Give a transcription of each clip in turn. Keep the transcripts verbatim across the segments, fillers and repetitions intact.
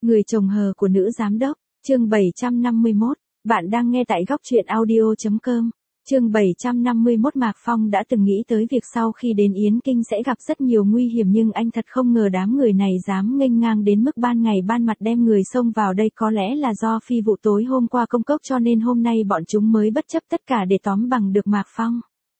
Người chồng hờ của nữ giám đốc, chương bảy trăm năm mươi mốt, bạn đang nghe tại góc truyện audio chấm com. Chương bảy trăm năm mươi mốt Mạc Phong đã từng nghĩ tới việc sau khi đến Yến Kinh sẽ gặp rất nhiều nguy hiểm, nhưng anh thật không ngờ đám người này dám nghênh ngang đến mức ban ngày ban mặt đem người xông vào đây. Có lẽ là do phi vụ tối hôm qua công cốc cho nên hôm nay bọn chúng mới bất chấp tất cả để tóm bằng được Mạc Phong.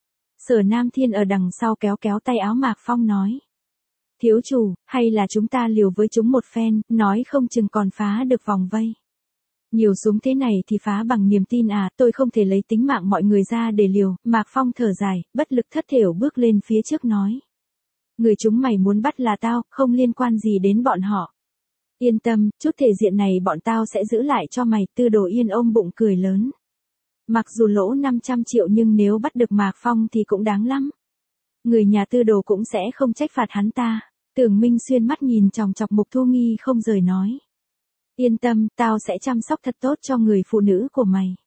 Sở Nam Thiên ở đằng sau kéo kéo tay áo Mạc Phong nói: Thiếu chủ, hay là chúng ta liều với chúng một phen, nói không chừng còn phá được vòng vây. Nhiều súng thế này thì phá bằng niềm tin à, tôi không thể lấy tính mạng mọi người ra để liều. Mạc Phong thở dài, bất lực thất thểu bước lên phía trước nói: Người chúng mày muốn bắt là tao, không liên quan gì đến bọn họ. Yên tâm, chút thể diện này bọn tao sẽ giữ lại cho mày. Tư Đồ Yên ôm bụng cười lớn. Mặc dù lỗ năm trăm triệu nhưng nếu bắt được Mạc Phong thì cũng đáng lắm. Người nhà Tư Đồ cũng sẽ không trách phạt hắn ta. Tưởng Minh Xuyên mắt nhìn chòng chọc Mục Thu Nghi không rời nói: Yên tâm, tao sẽ chăm sóc thật tốt cho người phụ nữ của mày.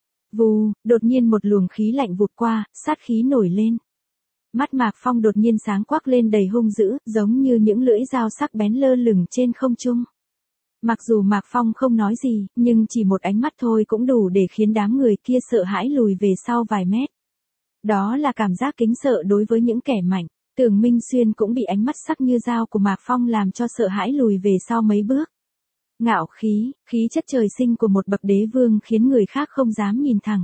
Vù, đột nhiên một luồng khí lạnh vụt qua, sát khí nổi lên. Mắt Mạc Phong đột nhiên sáng quắc lên đầy hung dữ, giống như những lưỡi dao sắc bén lơ lửng trên không trung. Mặc dù Mạc Phong không nói gì, nhưng chỉ một ánh mắt thôi cũng đủ để khiến đám người kia sợ hãi lùi về sau vài mét. Đó là cảm giác kính sợ đối với những kẻ mạnh. Tưởng Minh Xuyên cũng bị ánh mắt sắc như dao của Mạc Phong làm cho sợ hãi lùi về sau mấy bước. Ngạo khí, khí chất trời sinh của một bậc đế vương khiến người khác không dám nhìn thẳng.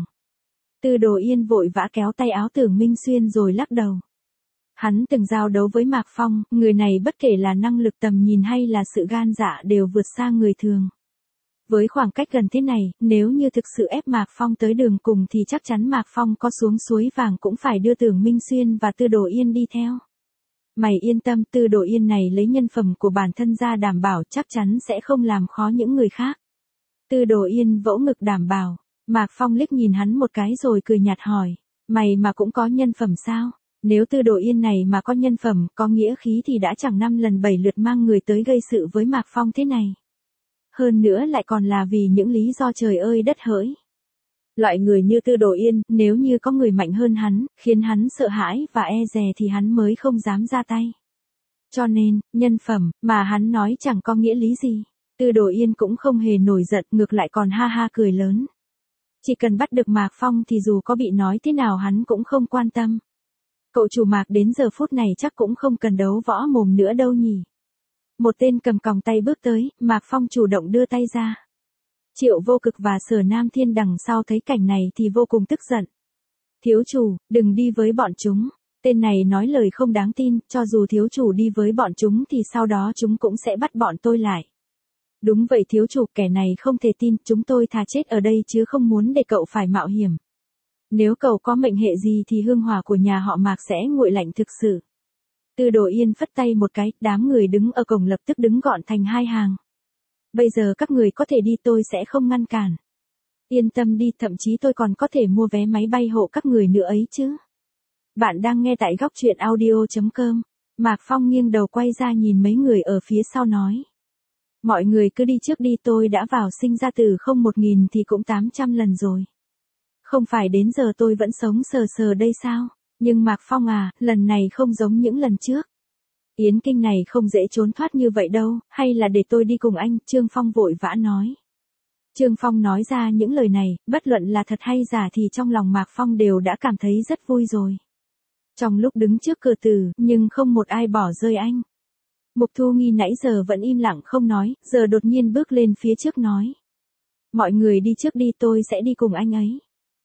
Tư Đồ Yên vội vã kéo tay áo Tưởng Minh Xuyên rồi lắc đầu. Hắn từng giao đấu với Mạc Phong, người này bất kể là năng lực tầm nhìn hay là sự gan dạ đều vượt xa người thường. Với khoảng cách gần thế này, nếu như thực sự ép Mạc Phong tới đường cùng thì chắc chắn Mạc Phong có xuống suối vàng cũng phải đưa Tưởng Minh Xuyên và Tư Đồ Yên đi theo. Mày yên tâm, Tư Đồ Yên này lấy nhân phẩm của bản thân ra đảm bảo chắc chắn sẽ không làm khó những người khác. Tư Đồ Yên vỗ ngực đảm bảo. Mạc Phong liếc nhìn hắn một cái rồi cười nhạt hỏi: Mày mà cũng có nhân phẩm sao? Nếu Tư Đồ Yên này mà có nhân phẩm, có nghĩa khí thì đã chẳng năm lần bảy lượt mang người tới gây sự với Mạc Phong thế này. Hơn nữa lại còn là vì những lý do trời ơi đất hỡi. Loại người như Tư Đồ Yên, nếu như có người mạnh hơn hắn, khiến hắn sợ hãi và e dè thì hắn mới không dám ra tay. Cho nên, nhân phẩm, mà hắn nói chẳng có nghĩa lý gì. Tư Đồ Yên cũng không hề nổi giận, ngược lại còn ha ha cười lớn. Chỉ cần bắt được Mạc Phong thì dù có bị nói thế nào hắn cũng không quan tâm. Cậu chủ Mạc đến giờ phút này chắc cũng không cần đấu võ mồm nữa đâu nhỉ. Một tên cầm còng tay bước tới, Mạc Phong chủ động đưa tay ra. Triệu Vô Cực và Sở Nam Thiên đằng sau thấy cảnh này thì vô cùng tức giận. Thiếu chủ, đừng đi với bọn chúng. Tên này nói lời không đáng tin, cho dù thiếu chủ đi với bọn chúng thì sau đó chúng cũng sẽ bắt bọn tôi lại. Đúng vậy thiếu chủ, kẻ này không thể tin, chúng tôi thà chết ở đây chứ không muốn để cậu phải mạo hiểm. Nếu cậu có mệnh hệ gì thì hương hỏa của nhà họ Mạc sẽ nguội lạnh thực sự. Tư Đồ Yên phất tay một cái, đám người đứng ở cổng lập tức đứng gọn thành hai hàng. Bây giờ các người có thể đi, tôi sẽ không ngăn cản. Yên tâm đi, thậm chí tôi còn có thể mua vé máy bay hộ các người nữa ấy chứ. Bạn đang nghe tại góc truyện audio chấm com. Mạc Phong nghiêng đầu quay ra nhìn mấy người ở phía sau nói: Mọi người cứ đi trước đi, tôi đã vào sinh ra từ không một nghìn thì cũng tám trăm lần rồi. Không phải đến giờ tôi vẫn sống sờ sờ đây sao? Nhưng Mạc Phong à, lần này không giống những lần trước. Yến Kinh này không dễ trốn thoát như vậy đâu, hay là để tôi đi cùng anh, Trương Phong vội vã nói. Trương Phong nói ra những lời này, bất luận là thật hay giả thì trong lòng Mạc Phong đều đã cảm thấy rất vui rồi. Trong lúc đứng trước cửa tử, nhưng không một ai bỏ rơi anh. Mục Thu Nghi nãy giờ vẫn im lặng không nói, giờ đột nhiên bước lên phía trước nói: Mọi người đi trước đi, tôi sẽ đi cùng anh ấy.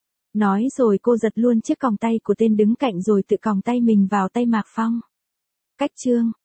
Nói rồi cô giật luôn chiếc còng tay của tên đứng cạnh rồi tự còng tay mình vào tay Mạc Phong. Cách chương